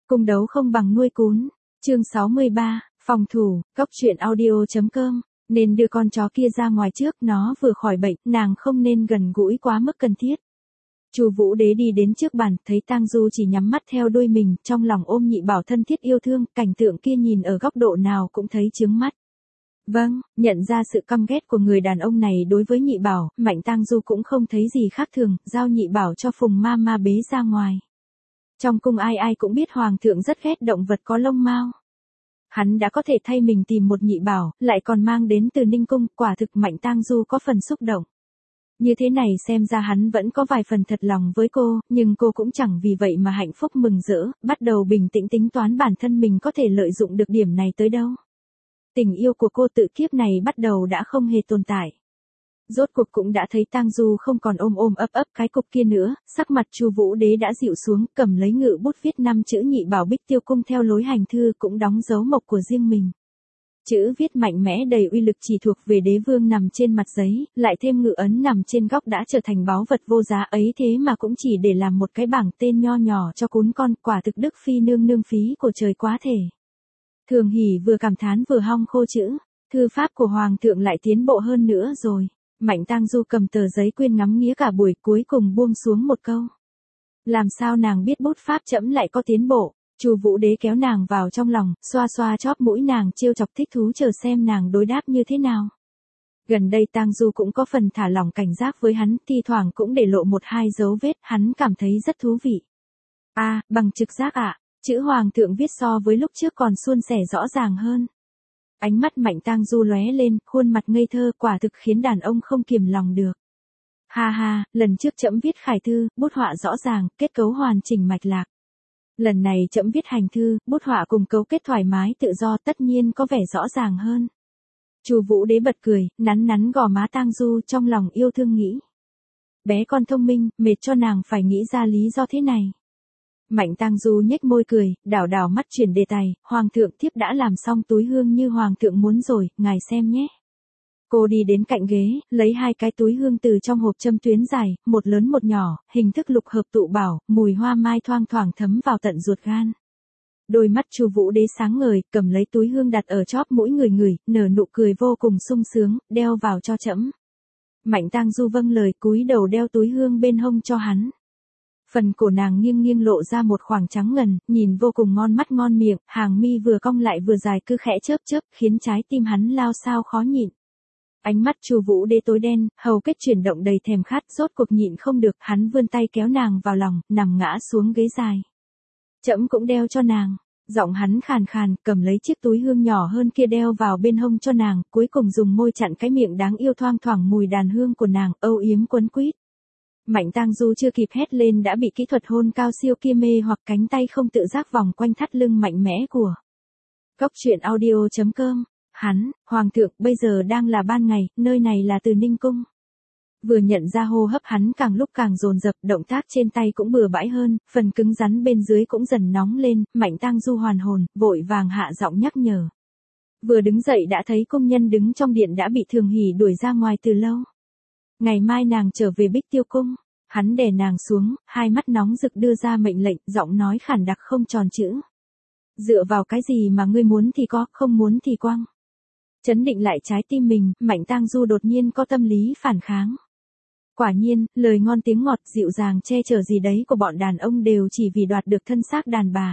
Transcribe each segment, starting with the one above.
Cung đấu không bằng nuôi cún. Chương 63, phòng thủ, Cóc truyện audio.com. Nên đưa con chó kia ra ngoài trước, nó vừa khỏi bệnh, nàng không nên gần gũi quá mức cần thiết. Chu Vũ Đế đi đến trước bàn, thấy Tang Du chỉ nhắm mắt theo đuôi mình, trong lòng ôm Nhị Bảo thân thiết yêu thương, cảnh tượng kia nhìn ở góc độ nào cũng thấy chướng mắt. Vâng, nhận ra sự căm ghét của người đàn ông này đối với Nhị Bảo, Mạnh Tang Du cũng không thấy gì khác thường, giao Nhị Bảo cho Phùng ma bế ra ngoài. Trong cung ai ai cũng biết hoàng thượng rất ghét động vật có lông mao. Hắn đã có thể thay mình tìm một Nhị Bảo, lại còn mang đến từ Ninh cung, quả thực Mạnh Tang Du có phần xúc động. Như thế này xem ra hắn vẫn có vài phần thật lòng với cô, nhưng cô cũng chẳng vì vậy mà hạnh phúc mừng rỡ, bắt đầu bình tĩnh tính toán bản thân mình có thể lợi dụng được điểm này tới đâu. Tình yêu của cô tự kiếp này bắt đầu đã không hề tồn tại. Rốt cuộc cũng đã thấy Tang Du không còn ôm ấp cái cục kia nữa, sắc mặt Chu Vũ Đế đã dịu xuống, cầm lấy ngự bút viết 5 chữ Nhị Bảo Bích Tiêu Cung theo lối hành thư, cũng đóng dấu mộc của riêng mình. Chữ viết mạnh mẽ đầy uy lực chỉ thuộc về đế vương nằm trên mặt giấy, lại thêm ngự ấn nằm trên góc đã trở thành báu vật vô giá ấy, thế mà cũng chỉ để làm một cái bảng tên nho nhỏ cho cún con, quả thực đức phi nương phí của trời quá thể. Thường Hỷ vừa cảm thán vừa hong khô chữ, thư pháp của hoàng thượng lại tiến bộ hơn nữa rồi. Mạnh Tang Du cầm tờ giấy quyên ngắm nghía cả buổi, cuối cùng buông xuống một câu. Làm sao nàng biết bút pháp trẫm lại có tiến bộ? Chu Vũ Đế kéo nàng vào trong lòng, xoa xoa chóp mũi nàng, trêu chọc thích thú chờ xem nàng đối đáp như thế nào. Gần đây Tang Du cũng có phần thả lỏng cảnh giác với hắn, thi thoảng cũng để lộ một hai dấu vết, hắn cảm thấy rất thú vị. Bằng trực giác ạ, chữ hoàng thượng viết so với lúc trước còn suôn sẻ rõ ràng hơn. Ánh mắt Mạnh Tang Du lóe lên, khuôn mặt ngây thơ, quả thực khiến đàn ông không kiềm lòng được. Ha, lần trước trẫm viết khải thư, bút họa rõ ràng, kết cấu hoàn chỉnh mạch lạc. Lần này trẫm viết hành thư, bút họa cùng cấu kết thoải mái tự do, tất nhiên có vẻ rõ ràng hơn. Chu Vũ Đế bật cười, nắn gò má Tang Du, trong lòng yêu thương nghĩ. Bé con thông minh, mệt cho nàng phải nghĩ ra lý do thế này. Mạnh Tang Du nhếch môi cười, đảo mắt chuyển đề tài, hoàng thượng thiếp đã làm xong túi hương như hoàng thượng muốn rồi, ngài xem nhé. Cô đi đến cạnh ghế, lấy 2 cái túi hương từ trong hộp châm tuyến dài, một lớn một nhỏ, hình thức lục hợp tụ bảo, mùi hoa mai thoang thoảng thấm vào tận ruột gan. Đôi mắt Chu Vũ Đế sáng ngời, cầm lấy túi hương đặt ở chóp mũi người, nở nụ cười vô cùng sung sướng, đeo vào cho trẫm. Mạnh Tang Du vâng lời, cúi đầu đeo túi hương bên hông cho hắn. Phần cổ nàng nghiêng lộ ra một khoảng trắng ngần, nhìn vô cùng ngon mắt ngon miệng, hàng mi vừa cong lại vừa dài cứ khẽ chớp, khiến trái tim hắn lao sao khó nhịn. Ánh mắt Chu Vũ Đế tối đen, hầu kết chuyển động đầy thèm khát, rốt cuộc nhịn không được, hắn vươn tay kéo nàng vào lòng, nằm ngã xuống ghế dài. Trẫm cũng đeo cho nàng. Giọng hắn khàn khàn, cầm lấy chiếc túi hương nhỏ hơn kia đeo vào bên hông cho nàng, cuối cùng dùng môi chặn cái miệng đáng yêu thoang thoảng mùi đàn hương của nàng, âu yếm quấn quýt. Mạnh Tang Du chưa kịp hét lên đã bị kỹ thuật hôn cao siêu kia mê hoặc, cánh tay không tự giác vòng quanh thắt lưng mạnh mẽ của. Cóc truyện audio.com. Hoàng thượng, bây giờ đang là ban ngày, nơi này là Từ Ninh cung. Vừa nhận ra hô hấp hắn càng lúc càng dồn dập, động tác trên tay cũng bừa bãi hơn, phần cứng rắn bên dưới cũng dần nóng lên, Mạnh Tang Du hoàn hồn, vội vàng hạ giọng nhắc nhở. Vừa đứng dậy đã thấy công nhân đứng trong điện đã bị Thường Hỷ đuổi ra ngoài từ lâu. Ngày mai nàng trở về Bích Tiêu cung. Hắn đè nàng xuống, hai mắt nóng rực đưa ra mệnh lệnh, giọng nói khản đặc không tròn chữ. Dựa vào cái gì mà ngươi muốn thì có, không muốn thì quăng. Chấn định lại trái tim mình, Mạnh Tang Du đột nhiên có tâm lý phản kháng. Quả nhiên, lời ngon tiếng ngọt dịu dàng che chở gì đấy của bọn đàn ông đều chỉ vì đoạt được thân xác đàn bà.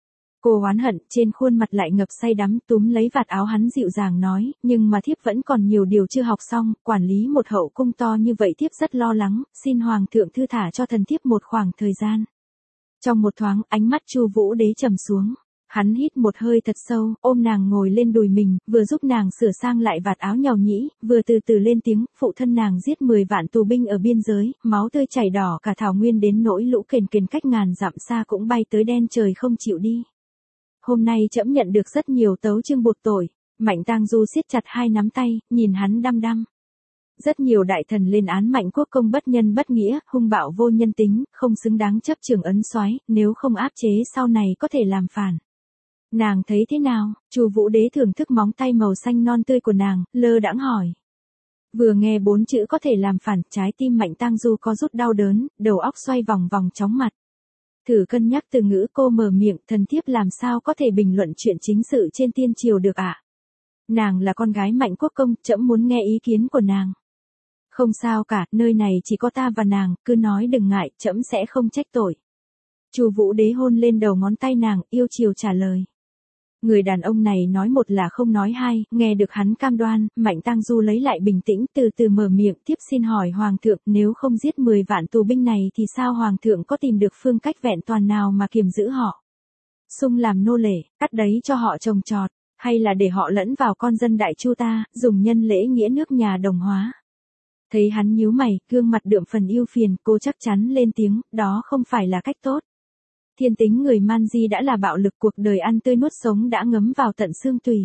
Cô oán hận, trên khuôn mặt lại ngập say đắm, túm lấy vạt áo hắn dịu dàng nói, nhưng mà thiếp vẫn còn nhiều điều chưa học xong, quản lý một hậu cung to như vậy thiếp rất lo lắng, xin hoàng thượng thư thả cho thần thiếp một khoảng thời gian. Trong một thoáng, ánh mắt Chu Vũ Đế trầm xuống. Hắn hít một hơi thật sâu, ôm nàng ngồi lên đùi mình, vừa giúp nàng sửa sang lại vạt áo nhàu nhĩ, vừa từ từ lên tiếng, phụ thân nàng giết 10 vạn tù binh ở biên giới, máu tươi chảy đỏ cả thảo nguyên, đến nỗi lũ kền cách ngàn dặm xa cũng bay tới đen trời không chịu đi. Hôm nay trẫm nhận được rất nhiều tấu chương buộc tội. Mạnh Tang Du siết chặt 2 nắm tay, nhìn hắn đăm. Rất nhiều đại thần lên án Mạnh Quốc công bất nhân bất nghĩa, hung bạo vô nhân tính, không xứng đáng chấp trường ấn soái, nếu không áp chế sau này có thể làm phản. Nàng thấy thế nào? Chu Vũ Đế thưởng thức móng tay màu xanh non tươi của nàng, lơ đãng hỏi. Vừa nghe 4 chữ có thể làm phản, trái tim Mạnh Tang Du có rút đau đớn, đầu óc xoay vòng chóng mặt. Thử cân nhắc từ ngữ cô mở miệng, thần thiếp làm sao có thể bình luận chuyện chính sự trên tiên triều được ạ? Nàng là con gái Mạnh Quốc công, trẫm muốn nghe ý kiến của nàng. Không sao cả, nơi này chỉ có ta và nàng, cứ nói đừng ngại, trẫm sẽ không trách tội. Chu Vũ Đế hôn lên đầu ngón tay nàng, yêu chiều trả lời. Người đàn ông này nói một là không nói hai, nghe được hắn cam đoan, Mạnh Tang Du lấy lại bình tĩnh từ từ mở miệng, tiếp xin hỏi Hoàng thượng, nếu không giết 10 vạn tù binh này thì sao Hoàng thượng có tìm được phương cách vẹn toàn nào mà kiềm giữ họ? Sung làm nô lệ, cắt đấy cho họ trồng trọt, hay là để họ lẫn vào con dân Đại Chu ta, dùng nhân lễ nghĩa nước nhà đồng hóa? Thấy hắn nhíu mày, gương mặt đượm phần ưu phiền, cô chắc chắn lên tiếng, đó không phải là cách tốt. Thiên tính người Man Di đã là bạo lực, cuộc đời ăn tươi nuốt sống đã ngấm vào tận xương tủy.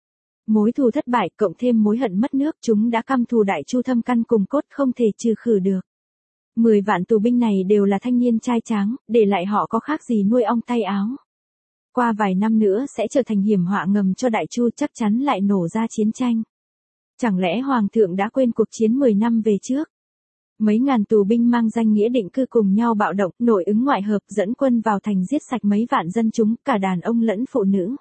Mối thù thất bại cộng thêm mối hận mất nước, chúng đã căm thù Đại Chu thâm căn cùng cốt, không thể trừ khử được. 10 vạn tù binh này đều là thanh niên trai tráng, để lại họ có khác gì nuôi ong tay áo. Qua vài năm nữa sẽ trở thành hiểm họa ngầm cho Đại Chu, chắc chắn lại nổ ra chiến tranh. Chẳng lẽ Hoàng thượng đã quên cuộc chiến 10 năm về trước? Mấy ngàn tù binh mang danh nghĩa định cư cùng nhau bạo động, nội ứng ngoại hợp, dẫn quân vào thành giết sạch mấy vạn dân chúng, cả đàn ông lẫn phụ nữ.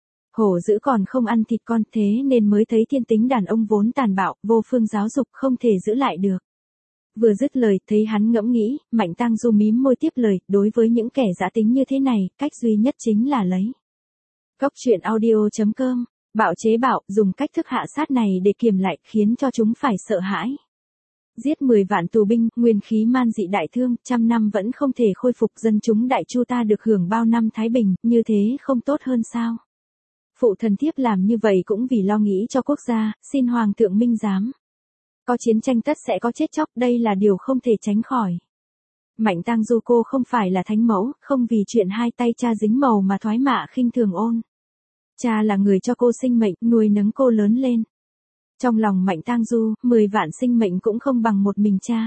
Hổ dữ còn không ăn thịt con, thế nên mới thấy thiên tính đàn ông vốn tàn bạo, vô phương giáo dục, không thể giữ lại được. Vừa dứt lời, thấy hắn ngẫm nghĩ, Mạnh Tang Du mím môi tiếp lời, đối với những kẻ dã tính như thế này, cách duy nhất chính là lấy. Cốc truyện audio.com, bạo chế bạo, dùng cách thức hạ sát này để kiềm lại, khiến cho chúng phải sợ hãi. Giết 10 vạn tù binh, nguyên khí Man Dị đại thương, trăm năm vẫn không thể khôi phục, dân chúng Đại Chu ta được hưởng bao năm thái bình, như thế không tốt hơn sao? Phụ thần thiếp làm như vậy cũng vì lo nghĩ cho quốc gia, xin Hoàng thượng minh giám. Có chiến tranh tất sẽ có chết chóc, đây là điều không thể tránh khỏi. Mạnh Tang Du cô không phải là thánh mẫu, không vì chuyện hai tay cha dính màu mà thoái mạ khinh thường ôn. Cha là người cho cô sinh mệnh, nuôi nấng cô lớn lên. Trong lòng Mạnh Tang Du, 10 vạn sinh mệnh cũng không bằng một mình cha.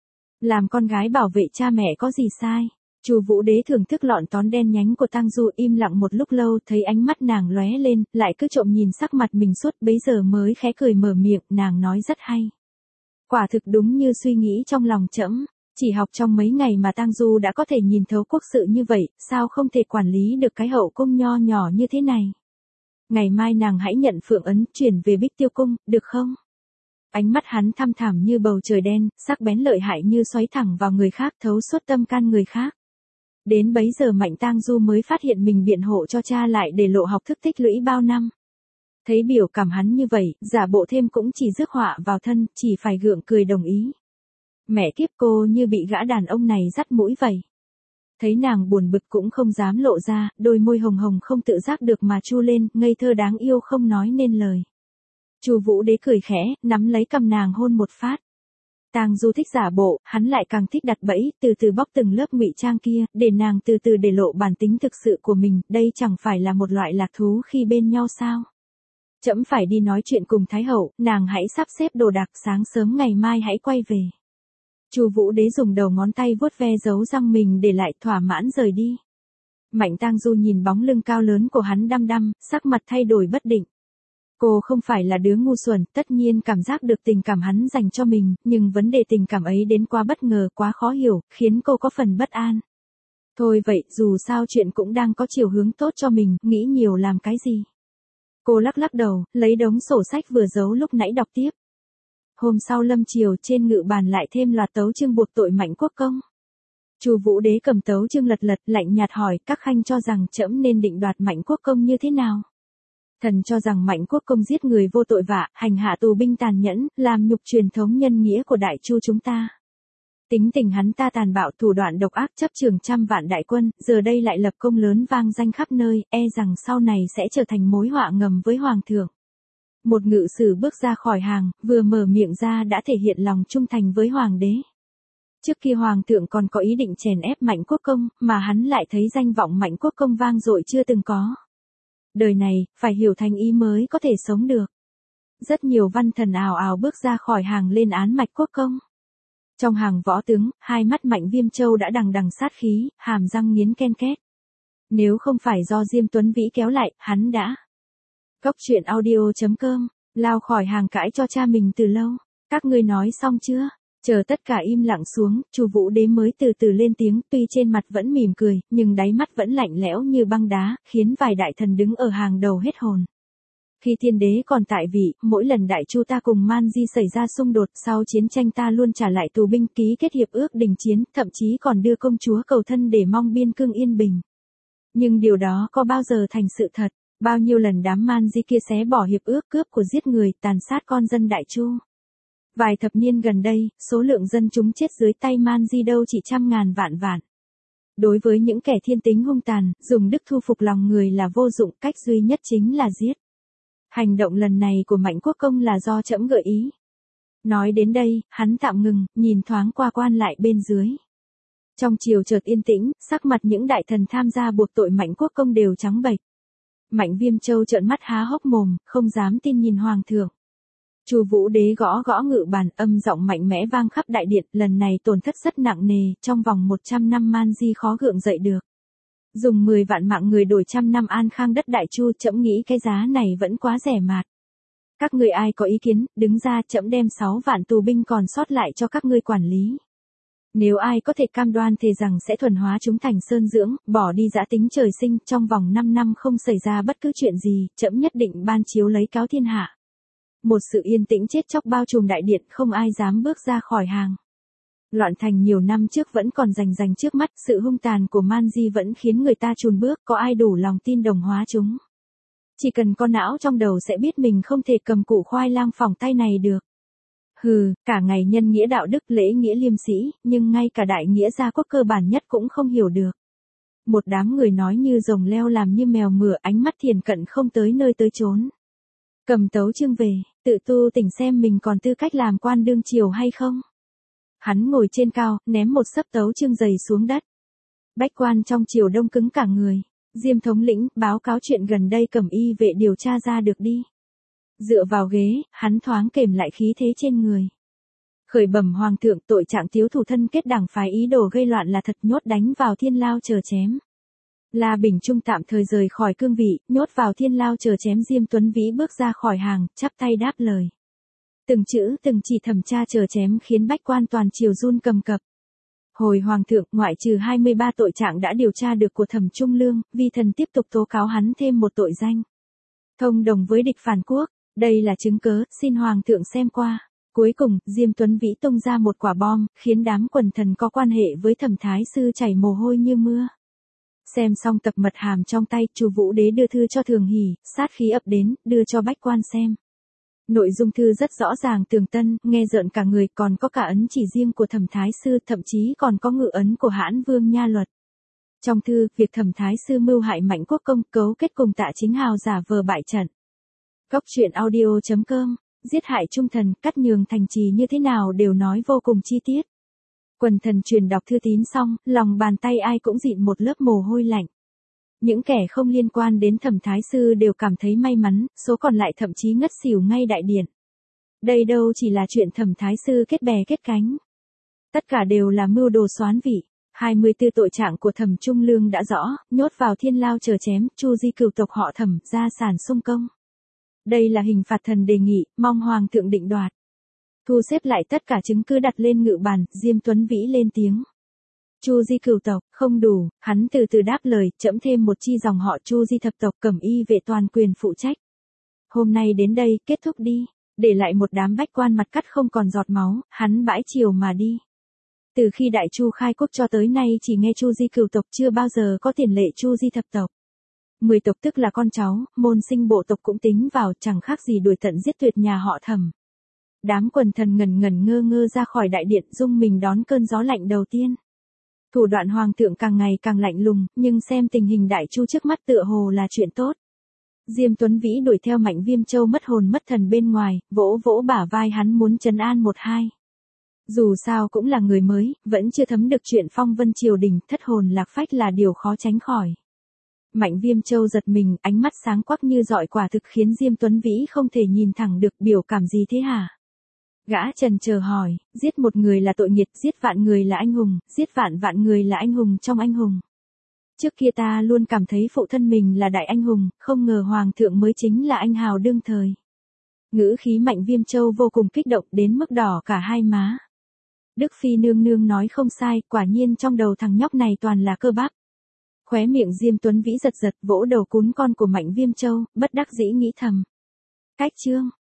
Làm con gái bảo vệ cha mẹ có gì sai? Chu Vũ Đế thưởng thức lọn tón đen nhánh của Tang Du, im lặng một lúc lâu, thấy ánh mắt nàng lóe lên, lại cứ trộm nhìn sắc mặt mình suốt, bấy giờ mới khẽ cười mở miệng, nàng nói rất hay. Quả thực đúng như suy nghĩ trong lòng trẫm, chỉ học trong mấy ngày mà Tang Du đã có thể nhìn thấu quốc sự như vậy, sao không thể quản lý được cái hậu cung nho nhỏ như thế này? Ngày mai nàng hãy nhận phượng ấn, chuyển về Bích Tiêu cung, được không? Ánh mắt hắn thăm thẳm như bầu trời đen, sắc bén lợi hại như xoáy thẳng vào người khác, thấu suốt tâm can người khác. Đến bấy giờ Mạnh Tang Du mới phát hiện mình biện hộ cho cha lại để lộ học thức tích lũy bao năm. Thấy biểu cảm hắn như vậy, giả bộ thêm cũng chỉ rước họa vào thân, chỉ phải gượng cười đồng ý. Mẹ kiếp, cô như bị gã đàn ông này dắt mũi vậy. Thấy nàng buồn bực cũng không dám lộ ra, đôi môi hồng hồng không tự giác được mà chu lên, ngây thơ đáng yêu không nói nên lời. Chu Vũ Đế cười khẽ, nắm lấy cằm nàng hôn một phát. Tang Du thích giả bộ, hắn lại càng thích đặt bẫy, từ từ bóc từng lớp ngụy trang kia, để nàng từ từ để lộ bản tính thực sự của mình, đây chẳng phải là một loại lạc thú khi bên nhau sao? Trẫm phải đi nói chuyện cùng Thái hậu, nàng hãy sắp xếp đồ đạc, sáng sớm ngày mai hãy quay về. Chu Vũ Đế dùng đầu ngón tay vuốt ve dấu răng mình để lại, thỏa mãn rời đi. Mạnh Tang Du nhìn bóng lưng cao lớn của hắn đăm đăm, sắc mặt thay đổi bất định. Cô không phải là đứa ngu xuẩn, tất nhiên cảm giác được tình cảm hắn dành cho mình, nhưng vấn đề tình cảm ấy đến quá bất ngờ, quá khó hiểu, khiến cô có phần bất an. Thôi vậy, dù sao chuyện cũng đang có chiều hướng tốt cho mình, nghĩ nhiều làm cái gì. Cô lắc lắc đầu, lấy đống sổ sách vừa giấu lúc nãy đọc tiếp. Hôm sau lâm chiều, trên ngự bàn lại thêm loạt tấu chương buộc tội Mạnh Quốc công. Chu Vũ Đế cầm tấu chương lật lật, lạnh nhạt hỏi, các khanh cho rằng trẫm nên định đoạt Mạnh Quốc công như thế nào? Thần cho rằng Mạnh Quốc công giết người vô tội vạ, hành hạ tù binh tàn nhẫn, làm nhục truyền thống nhân nghĩa của Đại Chu chúng ta. Tính tình hắn ta tàn bạo, thủ đoạn độc ác, chấp trường trăm vạn đại quân, giờ đây lại lập công lớn vang danh khắp nơi, e rằng sau này sẽ trở thành mối họa ngầm với Hoàng thượng. Một ngự sử bước ra khỏi hàng, vừa mở miệng ra đã thể hiện lòng trung thành với Hoàng đế. Trước kia Hoàng thượng còn có ý định chèn ép Mạnh Quốc công, mà hắn lại thấy danh vọng Mạnh Quốc công vang dội chưa từng có. Đời này, phải hiểu thành ý mới có thể sống được. Rất nhiều văn thần ào ào bước ra khỏi hàng lên án Mạnh Quốc công. Trong hàng võ tướng, hai mắt Mạnh Viêm Châu đã đằng đằng sát khí, hàm răng nghiến ken két. Nếu không phải do Diêm Tuấn Vĩ kéo lại, hắn đã. Cốc truyện audio.com, lao khỏi hàng cãi cho cha mình từ lâu. Các ngươi nói xong chưa? Chờ tất cả im lặng xuống, Chu Vũ Đế mới từ từ lên tiếng, tuy trên mặt vẫn mỉm cười, nhưng đáy mắt vẫn lạnh lẽo như băng đá, khiến vài đại thần đứng ở hàng đầu hết hồn. Khi thiên đế còn tại vị, mỗi lần Đại Chu ta cùng Man Di xảy ra xung đột, sau chiến tranh ta luôn trả lại tù binh, ký kết hiệp ước đình chiến, thậm chí còn đưa công chúa cầu thân để mong biên cương yên bình. Nhưng điều đó có bao giờ thành sự thật? Bao nhiêu lần đám Man Di kia xé bỏ hiệp ước, cướp của giết người, tàn sát con dân Đại Chu. Vài thập niên gần đây, số lượng dân chúng chết dưới tay Man Di đâu chỉ trăm ngàn vạn vạn. Đối với những kẻ thiên tính hung tàn, dùng đức thu phục lòng người là vô dụng, cách duy nhất chính là giết. Hành động lần này của Mạnh Quốc Công là do trẫm gợi ý. Nói đến đây, hắn tạm ngừng, nhìn thoáng qua quan lại bên dưới. Trong triều chợt yên tĩnh, sắc mặt những đại thần tham gia buộc tội Mạnh Quốc Công đều trắng bệch. Mạnh Viêm Châu trợn mắt há hốc mồm, không dám tin nhìn hoàng thượng. Chu Vũ Đế gõ gõ ngự bàn, âm giọng mạnh mẽ vang khắp đại điện, lần này tổn thất rất nặng nề, trong vòng 100 năm Man Di khó gượng dậy được. Dùng 10 vạn mạng người đổi trăm năm an khang đất Đại Chu, trẫm nghĩ cái giá này vẫn quá rẻ mạt. Các ngươi ai có ý kiến, đứng ra, trẫm đem 6 vạn tù binh còn sót lại cho các ngươi quản lý. Nếu ai có thể cam đoan thề rằng sẽ thuần hóa chúng thành sơn dưỡng, bỏ đi dã tính trời sinh, trong vòng 5 năm không xảy ra bất cứ chuyện gì, trẫm nhất định ban chiếu lấy cáo thiên hạ. Một sự yên tĩnh chết chóc bao trùm đại điện, không ai dám bước ra khỏi hàng. Loạn thành nhiều năm trước vẫn còn rành trước mắt, sự hung tàn của Man Di vẫn khiến người ta chùn bước, có ai đủ lòng tin đồng hóa chúng. Chỉ cần có não trong đầu sẽ biết mình không thể cầm củ khoai lang phỏng tay này được. Hừ, cả ngày nhân nghĩa đạo đức lễ nghĩa liêm sĩ, nhưng ngay cả đại nghĩa gia quốc cơ bản nhất cũng không hiểu được. Một đám người nói như rồng leo làm như mèo mửa, ánh mắt thiền cận không tới nơi tới chốn. Cầm tấu chương về, tự tu tỉnh xem mình còn tư cách làm quan đương triều hay không. Hắn ngồi trên cao, ném một xấp tấu chương dày xuống đất. Bách quan trong triều đông cứng cả người. Diêm thống lĩnh, báo cáo chuyện gần đây Cẩm Y vệ điều tra ra được đi. Dựa vào ghế, hắn thoáng kềm lại khí thế trên người. Khởi bẩm hoàng thượng, tội trạng thiếu thủ thân kết đảng phái ý đồ gây loạn là thật, nhốt đánh vào thiên lao chờ chém. La Bình Trung tạm thời rời khỏi cương vị, nhốt vào thiên lao chờ chém. Diêm Tuấn Vĩ bước ra khỏi hàng, chắp tay đáp lời. Từng chữ từng chỉ thẩm tra chờ chém khiến bách quan toàn triều run cầm cập. Hồi hoàng thượng, ngoại trừ 23 tội trạng đã điều tra được của Thẩm Trung Lương, vi thần tiếp tục tố cáo hắn thêm một tội danh. Thông đồng với địch phản quốc, đây là chứng cớ, xin hoàng thượng xem qua. Cuối cùng, Diêm Tuấn Vĩ tung ra một quả bom, khiến đám quần thần có quan hệ với Thẩm Thái Sư chảy mồ hôi như mưa. Xem xong tập mật hàm trong tay, Chu Vũ Đế đưa thư cho Thường Hỷ, sát khí ập đến, đưa cho bách quan xem. Nội dung thư rất rõ ràng tường tân, nghe rợn cả người, còn có cả ấn chỉ riêng của Thẩm Thái Sư, thậm chí còn có ngự ấn của Hãn Vương Nha Luật. Trong thư, việc Thẩm Thái Sư mưu hại Mạnh Quốc Công, cấu kết cùng Tạ Chính Hào giả vờ bại trận. Cóc truyện audio.com, giết hại trung thần, cắt nhường thành trì như thế nào đều nói vô cùng chi tiết. Quần thần truyền đọc thư tín xong, lòng bàn tay ai cũng dịn một lớp mồ hôi lạnh. Những kẻ không liên quan đến Thẩm Thái Sư đều cảm thấy may mắn, số còn lại thậm chí ngất xỉu ngay đại điện. Đây đâu chỉ là chuyện Thẩm Thái Sư kết bè kết cánh. Tất cả đều là mưu đồ xoán vị. 24 tội trạng của Thẩm Trung Lương đã rõ, nhốt vào thiên lao chờ chém, Chu di cửu tộc họ Thẩm, gia sản sung công. Đây là hình phạt thần đề nghị, mong hoàng thượng định đoạt. Thu xếp lại tất cả chứng cứ đặt lên ngự bàn, Diêm Tuấn Vĩ lên tiếng. Chu di cửu tộc, không đủ, hắn từ từ đáp lời, trẫm thêm một chi dòng họ Chu di thập tộc, Cẩm Y vệ toàn quyền phụ trách. Hôm nay đến đây, kết thúc đi, để lại một đám bách quan mặt cắt không còn giọt máu, hắn bãi triều mà đi. Từ khi Đại Chu khai quốc cho tới nay chỉ nghe Chu di cửu tộc, chưa bao giờ có tiền lệ Chu di thập tộc. 10 tộc tức là con cháu, môn sinh bộ tộc cũng tính vào, chẳng khác gì đuổi tận giết tuyệt nhà họ Thẩm. Đám quần thần ngẩn ngơ ngơ ra khỏi đại điện, rung mình đón cơn gió lạnh đầu tiên. Thủ đoạn hoàng thượng càng ngày càng lạnh lùng, nhưng xem tình hình Đại Chu trước mắt tựa hồ là chuyện tốt. Diêm Tuấn Vĩ đuổi theo Mạnh Viêm Châu mất hồn mất thần bên ngoài, vỗ vỗ bả vai hắn muốn trấn an một hai. Dù sao cũng là người mới, vẫn chưa thấm được chuyện phong vân triều đình, thất hồn lạc phách là điều khó tránh khỏi. Mạnh Viêm Châu giật mình, ánh mắt sáng quắc như dọi, quả thực khiến Diêm Tuấn Vĩ không thể nhìn thẳng được. Biểu cảm gì thế hả? Gã trần chờ hỏi, giết một người là tội nghiệt, giết vạn người là anh hùng, giết vạn người là anh hùng trong anh hùng. Trước kia ta luôn cảm thấy phụ thân mình là đại anh hùng, không ngờ hoàng thượng mới chính là anh hào đương thời. Ngữ khí Mạnh Viêm Châu vô cùng kích động đến mức đỏ cả hai má. Đức Phi nương nương nói không sai, quả nhiên trong đầu thằng nhóc này toàn là cơ bắp. Khóe miệng Diêm Tuấn Vĩ giật giật, vỗ đầu cún con của Mạnh Viêm Châu, bất đắc dĩ nghĩ thầm. Cách chương.